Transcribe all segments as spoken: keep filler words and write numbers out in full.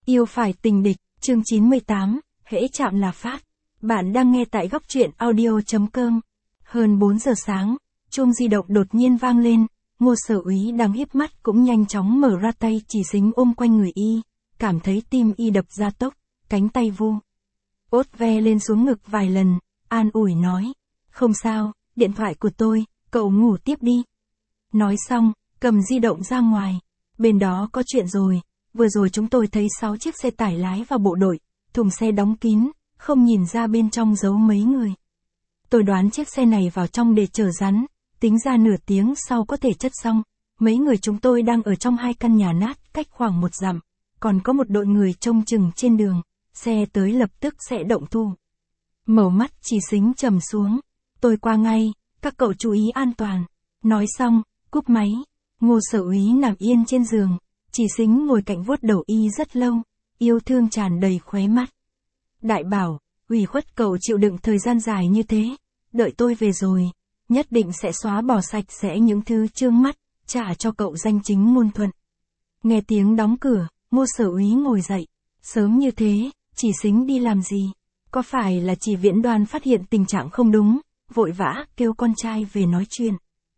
Yêu phải tình địch, chương chín mươi tám, hễ chạm là phát. Bạn đang nghe tại góc truyện audio.com. Hơn bốn giờ sáng, chuông di động đột nhiên vang lên, Ngô Sở Úy đang híp mắt cũng nhanh chóng mở ra tay chỉ xính ôm quanh người y, cảm thấy tim y đập ra tốc, cánh tay vu. Ốt ve lên xuống ngực vài lần, an ủi nói, không sao, điện thoại của tôi, cậu ngủ tiếp đi. Nói xong, cầm di động ra ngoài, bên đó có chuyện rồi. Vừa rồi chúng tôi thấy sáu chiếc xe tải lái vào bộ đội, thùng xe đóng kín, không nhìn ra bên trong giấu mấy người. Tôi đoán chiếc xe này vào trong để chở rắn, tính ra nửa tiếng sau có thể chất xong. Mấy người chúng tôi đang ở trong hai căn nhà nát, cách khoảng một dặm, còn có một đội người trông chừng trên đường, xe tới lập tức sẽ động thủ. Màu mắt chỉ xính trầm xuống, tôi qua ngay, các cậu chú ý an toàn. Nói xong, cúp máy, Ngô Sở Úy nằm yên trên giường. Chỉ xính ngồi cạnh vuốt đầu y rất lâu, yêu thương tràn đầy khóe mắt. Đại bảo, ủy khuất cậu chịu đựng thời gian dài như thế, đợi tôi về rồi, nhất định sẽ xóa bỏ sạch sẽ những thứ chướng mắt, trả cho cậu danh chính ngôn thuận. Nghe tiếng đóng cửa, Ngô Sở Úy ngồi dậy, sớm như thế, chỉ xính đi làm gì? Có phải là chỉ Viễn Đoan phát hiện tình trạng không đúng, vội vã kêu con trai về nói chuyện?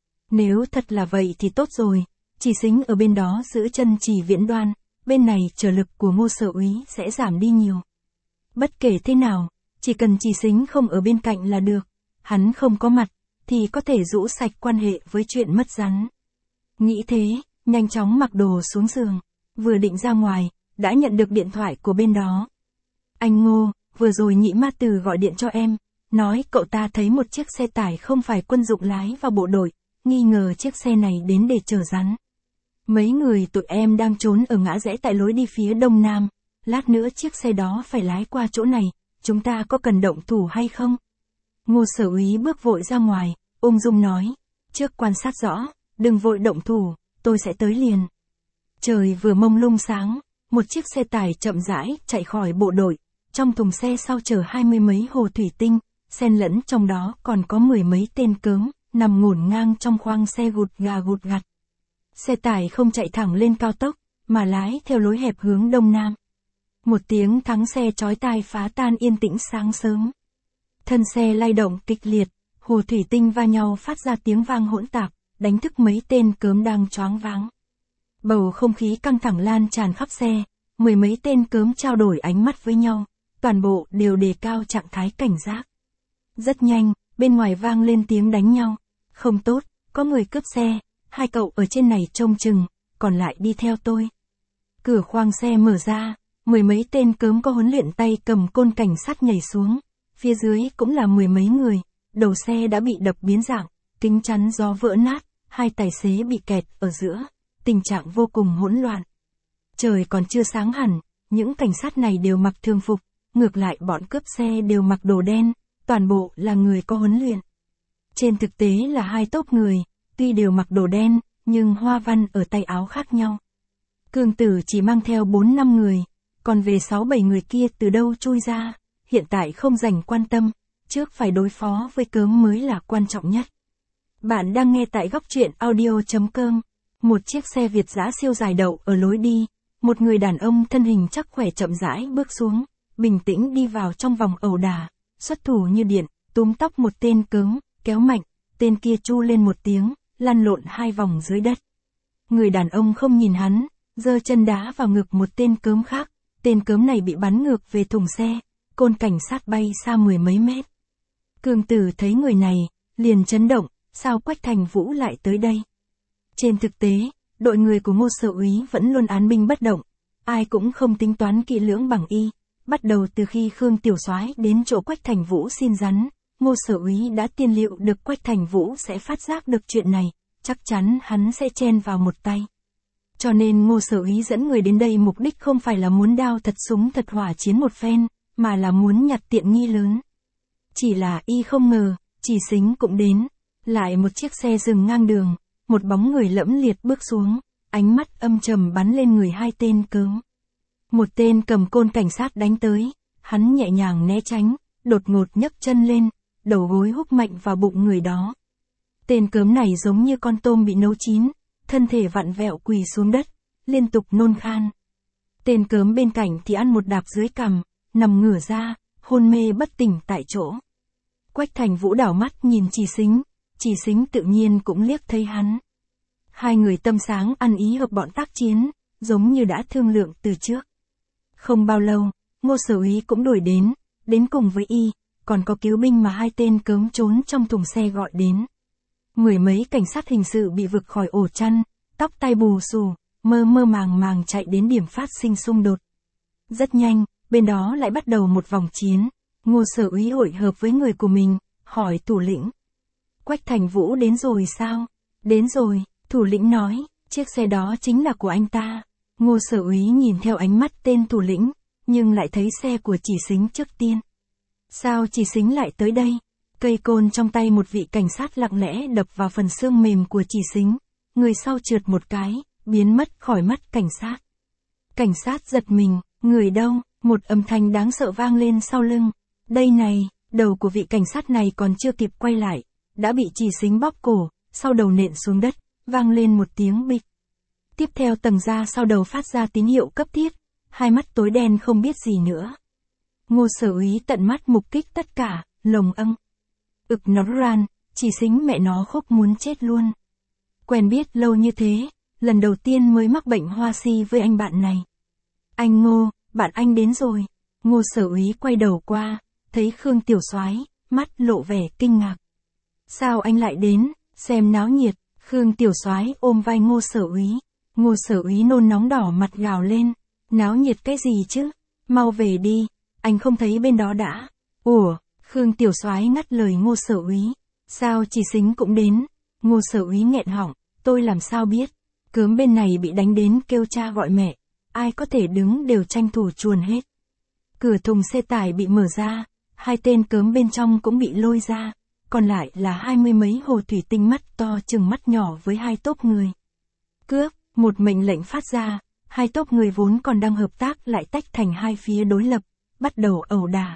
Nếu thật là vậy thì tốt rồi. Chỉ xính ở bên đó giữ chân Chỉ Viễn Đoan, bên này trở lực của Ngô Sở Úy sẽ giảm đi nhiều. Bất kể thế nào, chỉ cần Chỉ xính không ở bên cạnh là được, hắn không có mặt, thì có thể rũ sạch quan hệ với chuyện mất rắn. Nghĩ thế, nhanh chóng mặc đồ xuống giường, vừa định ra ngoài, đã nhận được điện thoại của bên đó. Anh Ngô, vừa rồi Nhị Ma Từ gọi điện cho em, nói cậu ta thấy một chiếc xe tải không phải quân dụng lái vào bộ đội, nghi ngờ chiếc xe này đến để chở rắn. Mấy người tụi em đang trốn ở ngã rẽ tại lối đi phía đông nam, lát nữa chiếc xe đó phải lái qua chỗ này, chúng ta có cần động thủ hay không? Ngô Sở Úy bước vội ra ngoài, ung dung nói, trước quan sát rõ, đừng vội động thủ, tôi sẽ tới liền. Trời vừa mông lung sáng, một chiếc xe tải chậm rãi chạy khỏi bộ đội, trong thùng xe sau chở hai mươi mấy hồ thủy tinh, xen lẫn trong đó còn có mười mấy tên cớm, nằm ngổn ngang trong khoang xe gụt gà gụt gặt. Xe tải không chạy thẳng lên cao tốc, mà lái theo lối hẹp hướng đông nam. Một tiếng thắng xe chói tai phá tan yên tĩnh sáng sớm. Thân xe lay động kịch liệt, hồ thủy tinh va nhau phát ra tiếng vang hỗn tạp, đánh thức mấy tên cớm đang choáng váng. Bầu không khí căng thẳng lan tràn khắp xe, mười mấy tên cớm trao đổi ánh mắt với nhau, toàn bộ đều đề cao trạng thái cảnh giác. Rất nhanh, bên ngoài vang lên tiếng đánh nhau. Không tốt, có người cướp xe. Hai cậu ở trên này trông chừng, còn lại đi theo tôi. Cửa khoang xe mở ra, mười mấy tên cớm có huấn luyện tay cầm côn cảnh sát nhảy xuống. Phía dưới cũng là mười mấy người, đầu xe đã bị đập biến dạng, kính chắn gió vỡ nát, hai tài xế bị kẹt ở giữa, tình trạng vô cùng hỗn loạn. Trời còn chưa sáng hẳn, những cảnh sát này đều mặc thường phục, ngược lại bọn cướp xe đều mặc đồ đen, toàn bộ là người có huấn luyện. Trên thực tế là hai tốp người. Tuy đều mặc đồ đen, nhưng hoa văn ở tay áo khác nhau. Cương Tử chỉ mang theo bốn năm người, còn về sáu bảy người kia từ đâu chui ra, hiện tại không dành quan tâm, trước phải đối phó với cớm mới là quan trọng nhất. Bạn đang nghe tại góc truyện audio.com. Một chiếc xe Việt dã siêu dài đậu ở lối đi, một người đàn ông thân hình chắc khỏe chậm rãi bước xuống, bình tĩnh đi vào trong vòng ẩu đả, xuất thủ như điện, túm tóc một tên cớm, kéo mạnh, tên kia chu lên một tiếng, lăn lộn hai vòng dưới đất. Người đàn ông không nhìn hắn, giơ chân đá vào ngực một tên cớm khác, tên cớm này bị bắn ngược về thùng xe, côn cảnh sát bay xa mười mấy mét. Cương Tử thấy người này, liền chấn động, sao Quách Thành Vũ lại tới đây? Trên thực tế, đội người của Ngô Sở Úy vẫn luôn án binh bất động, ai cũng không tính toán kỹ lưỡng bằng y, bắt đầu từ khi Khương Tiểu Soái đến chỗ Quách Thành Vũ xin rắn. Ngô Sở Úy đã tiên liệu được Quách Thành Vũ sẽ phát giác được chuyện này, chắc chắn hắn sẽ chen vào một tay. Cho nên Ngô Sở Úy dẫn người đến đây mục đích không phải là muốn đao thật súng thật hỏa chiến một phen, mà là muốn nhặt tiện nghi lớn. Chỉ là y không ngờ, Chỉ xính cũng đến, lại một chiếc xe dừng ngang đường, một bóng người lẫm liệt bước xuống, ánh mắt âm trầm bắn lên người hai tên cớm. Một tên cầm côn cảnh sát đánh tới, hắn nhẹ nhàng né tránh, đột ngột nhấc chân lên, đầu gối húc mạnh vào bụng người đó. Tên cớm này giống như con tôm bị nấu chín, thân thể vặn vẹo quỳ xuống đất, liên tục nôn khan. Tên cớm bên cạnh thì ăn một đạp dưới cằm, nằm ngửa ra, hôn mê bất tỉnh tại chỗ. Quách Thành Vũ đảo mắt nhìn Chỉ Sính, Chỉ Sính tự nhiên cũng liếc thấy hắn. Hai người tâm sáng ăn ý hợp bọn tác chiến, giống như đã thương lượng từ trước. Không bao lâu, Ngô Sở Úy cũng đuổi đến, đến cùng với y, còn có cứu binh mà hai tên cớm trốn trong thùng xe gọi đến. Mười mấy cảnh sát hình sự bị vực khỏi ổ chăn, tóc tai bù xù, mơ mơ màng màng chạy đến điểm phát sinh xung đột. Rất nhanh, bên đó lại bắt đầu một vòng chiến. Ngô Sở Úy hội hợp với người của mình, hỏi thủ lĩnh. Quách Thành Vũ đến rồi sao? Đến rồi, thủ lĩnh nói, chiếc xe đó chính là của anh ta. Ngô Sở Úy nhìn theo ánh mắt tên thủ lĩnh, nhưng lại thấy xe của Chỉ Sính trước tiên. Sao Chỉ Sính lại tới đây? Cây côn trong tay một vị cảnh sát lặng lẽ đập vào phần xương mềm của Chỉ Sính, người sau trượt một cái, biến mất khỏi mắt cảnh sát. Cảnh sát giật mình, người đâu? Một âm thanh đáng sợ vang lên sau lưng. Đây này, đầu của vị cảnh sát này còn chưa kịp quay lại, đã bị Chỉ Sính bóp cổ, sau đầu nện xuống đất, vang lên một tiếng bịch. Tiếp theo tầng da sau đầu phát ra tín hiệu cấp thiết, hai mắt tối đen không biết gì nữa. Ngô Sở Úy tận mắt mục kích tất cả, lồng âng. Ực nó ran, Chỉ Sính mẹ nó khóc muốn chết luôn. Quen biết lâu như thế, lần đầu tiên mới mắc bệnh hoa si với anh bạn này. Anh Ngô, bạn anh đến rồi. Ngô Sở Úy quay đầu qua, thấy Khương Tiểu Soái, mắt lộ vẻ kinh ngạc. Sao anh lại đến, xem náo nhiệt. Khương Tiểu Soái ôm vai Ngô Sở Úy. Ngô Sở Úy nôn nóng đỏ mặt gào lên. Náo nhiệt cái gì chứ? Mau về đi, anh không thấy bên đó đã. Ủa, Khương Tiểu Soái ngắt lời Ngô Sở Úy. Sao Chỉ Sính cũng đến? Ngô Sở Úy nghẹn họng, tôi làm sao biết? Cớm bên này bị đánh đến kêu cha gọi mẹ, ai có thể đứng đều tranh thủ chuồn hết. Cửa thùng xe tải bị mở ra, hai tên cớm bên trong cũng bị lôi ra, còn lại là hai mươi mấy hồ thủy tinh mắt to chừng mắt nhỏ với hai tốp người. Cướp, một mệnh lệnh phát ra, hai tốp người vốn còn đang hợp tác lại tách thành hai phía đối lập, bắt đầu ẩu đả.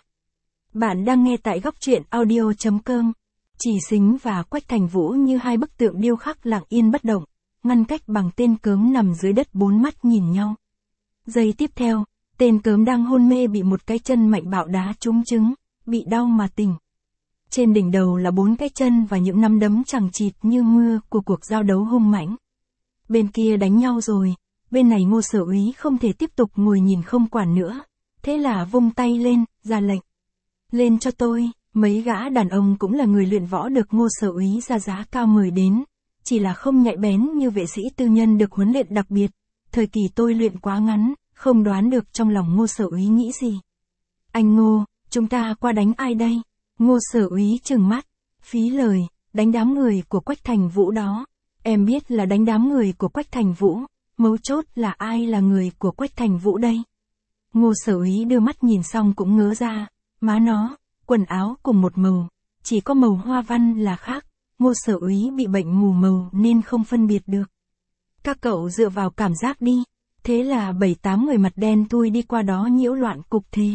Bạn đang nghe tại góc truyện audio chấm com. Chỉ Sính và Quách Thành Vũ như hai bức tượng điêu khắc lặng yên bất động, ngăn cách bằng tên cớm nằm dưới đất bốn mắt nhìn nhau. Giây tiếp theo, tên cớm đang hôn mê bị một cái chân mạnh bạo đá trúng trứng, bị đau mà tỉnh. Trên đỉnh đầu là bốn cái chân và những nắm đấm chằng chịt như mưa của cuộc giao đấu hung mãnh. Bên kia đánh nhau rồi, bên này Ngô Sở Úy không thể tiếp tục ngồi nhìn không quản nữa, thế là vung tay lên, ra lệnh. Lên cho tôi, mấy gã đàn ông cũng là người luyện võ được Ngô Sở Úy ra giá cao mời đến, chỉ là không nhạy bén như vệ sĩ tư nhân được huấn luyện đặc biệt, thời kỳ tôi luyện quá ngắn, không đoán được trong lòng Ngô Sở Úy nghĩ gì. Anh Ngô, chúng ta qua đánh ai đây? Ngô Sở Úy trừng mắt, phí lời, đánh đám người của Quách Thành Vũ đó. Em biết là đánh đám người của Quách Thành Vũ, mấu chốt là ai là người của Quách Thành Vũ đây? Ngô Sở Úy đưa mắt nhìn xong cũng ngớ ra, má nó, quần áo cùng một màu, chỉ có màu hoa văn là khác, Ngô Sở Úy bị bệnh mù màu nên không phân biệt được. Các cậu dựa vào cảm giác đi, thế là bảy tám người mặt đen thui đi qua đó nhiễu loạn cục thế.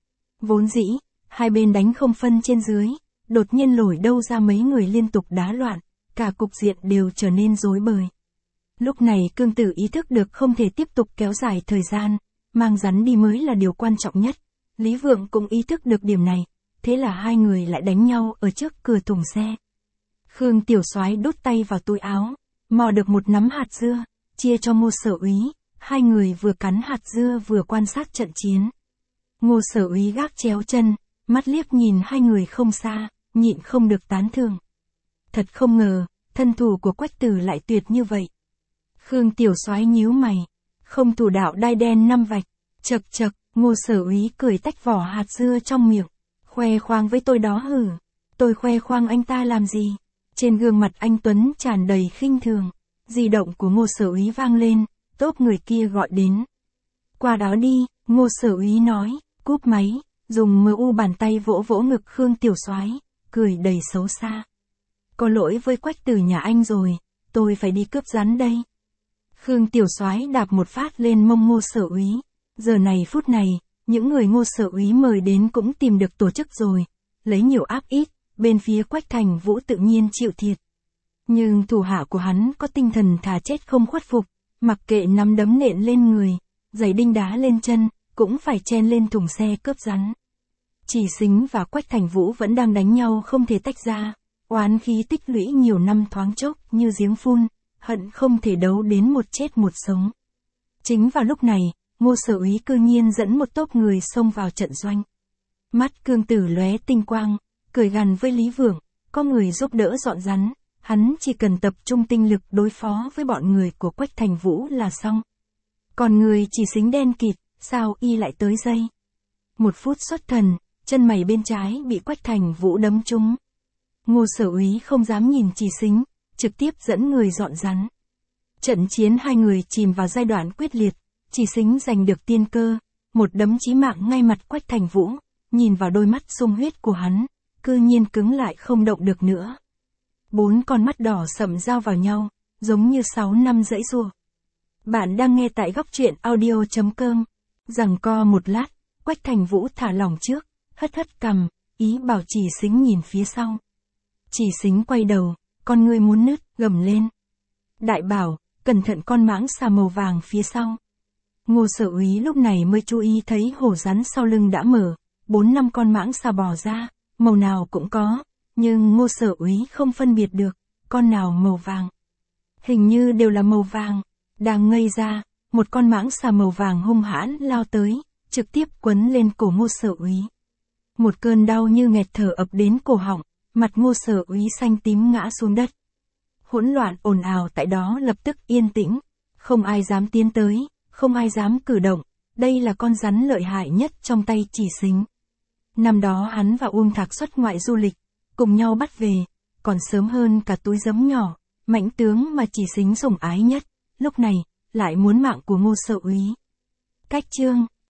Vốn dĩ, hai bên đánh không phân trên dưới, đột nhiên lổi đâu ra mấy người liên tục đá loạn, cả cục diện đều trở nên rối bời. Lúc này Cương Tử ý thức được không thể tiếp tục kéo dài thời gian, mang rắn đi mới là điều quan trọng nhất. Lý Vượng cũng ý thức được điểm này, thế là hai người lại đánh nhau ở trước cửa thùng xe. Khương Tiểu Soái đút tay vào túi áo, mò được một nắm hạt dưa, chia cho Ngô Sở Úy, hai người vừa cắn hạt dưa vừa quan sát trận chiến. Ngô Sở Úy gác chéo chân, mắt liếc nhìn hai người không xa, nhịn không được tán thưởng. Thật không ngờ, thân thủ của Quách Tử lại tuyệt như vậy. Khương Tiểu Soái nhíu mày, không thủ đạo đai đen năm vạch, chậc chậc, Ngô Sở Úy cười tách vỏ hạt dưa trong miệng, khoe khoang với tôi đó hử, tôi khoe khoang anh ta làm gì? Trên gương mặt anh Tuấn tràn đầy khinh thường, di động của Ngô Sở Úy vang lên, tốp người kia gọi đến. Qua đó đi, Ngô Sở Úy nói, cúp máy, dùng mờ u bàn tay vỗ vỗ ngực Khương Tiểu Soái, cười đầy xấu xa. Có lỗi với Quách Tử nhà anh rồi, tôi phải đi cướp rắn đây. Khương Tiểu Soái đạp một phát lên mông Ngô Sở Úy. Giờ này phút này, những người Ngô Sở Úy mời đến cũng tìm được tổ chức rồi, lấy nhiều áp ít, bên phía Quách Thành Vũ tự nhiên chịu thiệt. Nhưng thủ hạ của hắn có tinh thần thà chết không khuất phục, mặc kệ nắm đấm nện lên người, giày đinh đá lên chân, cũng phải chen lên thùng xe cướp rắn. Chỉ Sính và Quách Thành Vũ vẫn đang đánh nhau không thể tách ra, oán khí tích lũy nhiều năm thoáng chốc như giếng phun, hận không thể đấu đến một chết một sống. Chính vào lúc này, Ngô Sở Úy cư nhiên dẫn một tốp người xông vào trận doanh. Mắt Cương Tử lóe tinh quang, cười gằn với Lý Vượng, có người giúp đỡ dọn rắn, hắn chỉ cần tập trung tinh lực đối phó với bọn người của Quách Thành Vũ là xong. Còn người Chỉ Sính đen kịt, sao y lại tới dây? Một phút xuất thần, chân mày bên trái bị Quách Thành Vũ đấm trúng. Ngô Sở Úy không dám nhìn Chỉ Sính, trực tiếp dẫn người dọn rắn. Trận chiến hai người chìm vào giai đoạn quyết liệt, Chỉ Sính giành được tiên cơ, một đấm chí mạng ngay mặt Quách Thành Vũ, nhìn vào đôi mắt sung huyết của hắn, cư nhiên cứng lại không động được nữa. Bốn con mắt đỏ sậm giao vào nhau, giống như sáu năm dãy giụa. Bạn đang nghe tại góc truyện audio chấm com. Giằng co một lát, Quách Thành Vũ thả lỏng trước, hất hất cằm, ý bảo Chỉ Sính nhìn phía sau. Chỉ Sính quay đầu, con ngươi muốn nứt, gầm lên. Đại bảo, cẩn thận con mãng xà màu vàng phía sau. Ngô Sở Úy lúc này mới chú ý thấy hổ rắn sau lưng đã mở, bốn năm con mãng xà bò ra, màu nào cũng có, nhưng Ngô Sở Úy không phân biệt được, con nào màu vàng. Hình như đều là màu vàng. Đang ngây ra, một con mãng xà màu vàng hung hãn lao tới, trực tiếp quấn lên cổ Ngô Sở Úy. Một cơn đau như nghẹt thở ập đến cổ họng, mặt Ngô Sở Úy xanh tím ngã xuống đất. Hỗn loạn ồn ào tại đó lập tức yên tĩnh, không ai dám tiến tới, không ai dám cử động, đây là con rắn lợi hại nhất trong tay Chỉ Sính. Năm đó hắn và Uông Thạc xuất ngoại du lịch, cùng nhau bắt về, còn sớm hơn cả túi giấm nhỏ, mãnh tướng mà Chỉ Sính sủng ái nhất, lúc này, lại muốn mạng của Ngô Sở Úy. Cách chương